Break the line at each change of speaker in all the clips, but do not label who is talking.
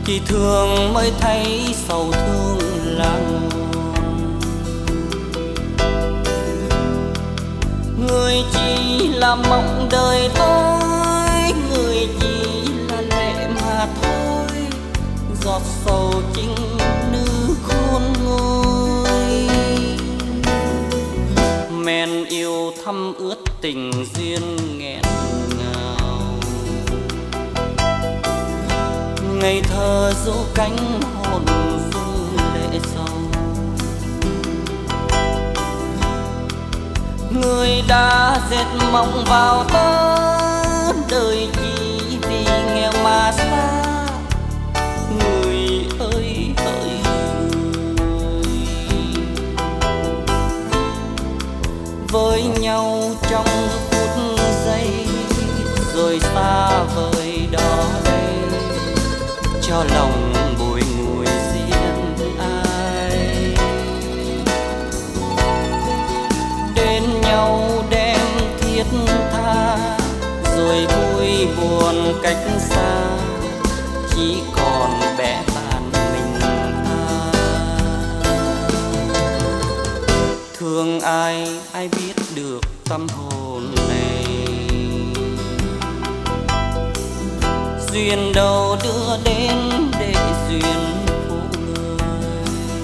Chỉ thương mới thấy sầu thương lặng. Người chỉ là mộng đời tôi, người chỉ là lệ mà thôi. Giọt sầu chính nữ khôn nguôi. Men yêu thăm ướt tình duyên nghẹn ngào. Ngây thơ dỗ cánh hồn rung lệ sầu. Người đã dệt mộng vào tớ, đời chỉ vì nghèo mà xa. Người ơi hỡi người, với nhau trong phút giây rồi xa vời đó đây, cho lòng bùi ngùi riêng ai. Đến nhau đem thiết tha, rồi vui buồn cách xa, chỉ còn bẽ bàng mình ta. Thương ai ai biết được tâm hồn này, duyên đâu đưa đến để duyên phụ người.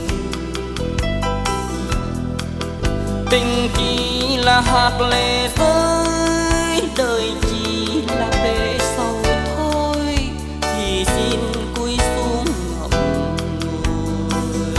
Tình chỉ là hạt lệ rơi, đời chỉ là bể sầu thôi, thì xin cúi xuống ngậm ngùi.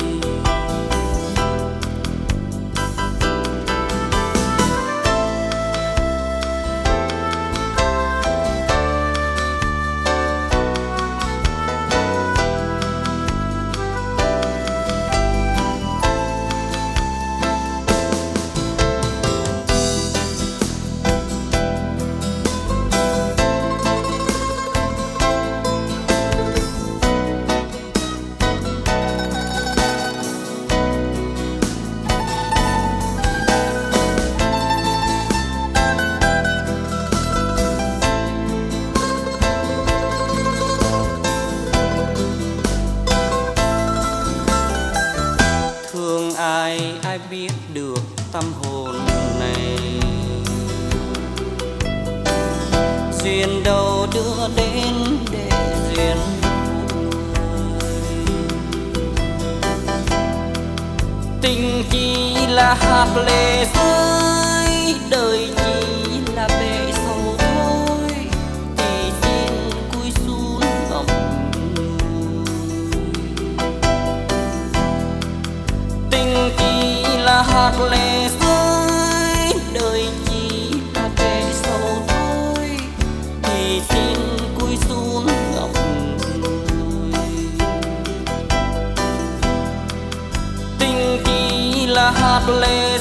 Ai ai biết được tâm hồn này, duyên đâu đưa đến để duyên phụ người. Tình chỉ là hạt lệ rơi, đời chỉ là bể sầu thôi, thì xin cúi xuống ngậm ngùi. Tình chỉ là hạt lệ rơi, đời chỉ là bể sầu thôi, thì xin cúi xuống ngậm ngùi. Tình chỉ là hạt lệ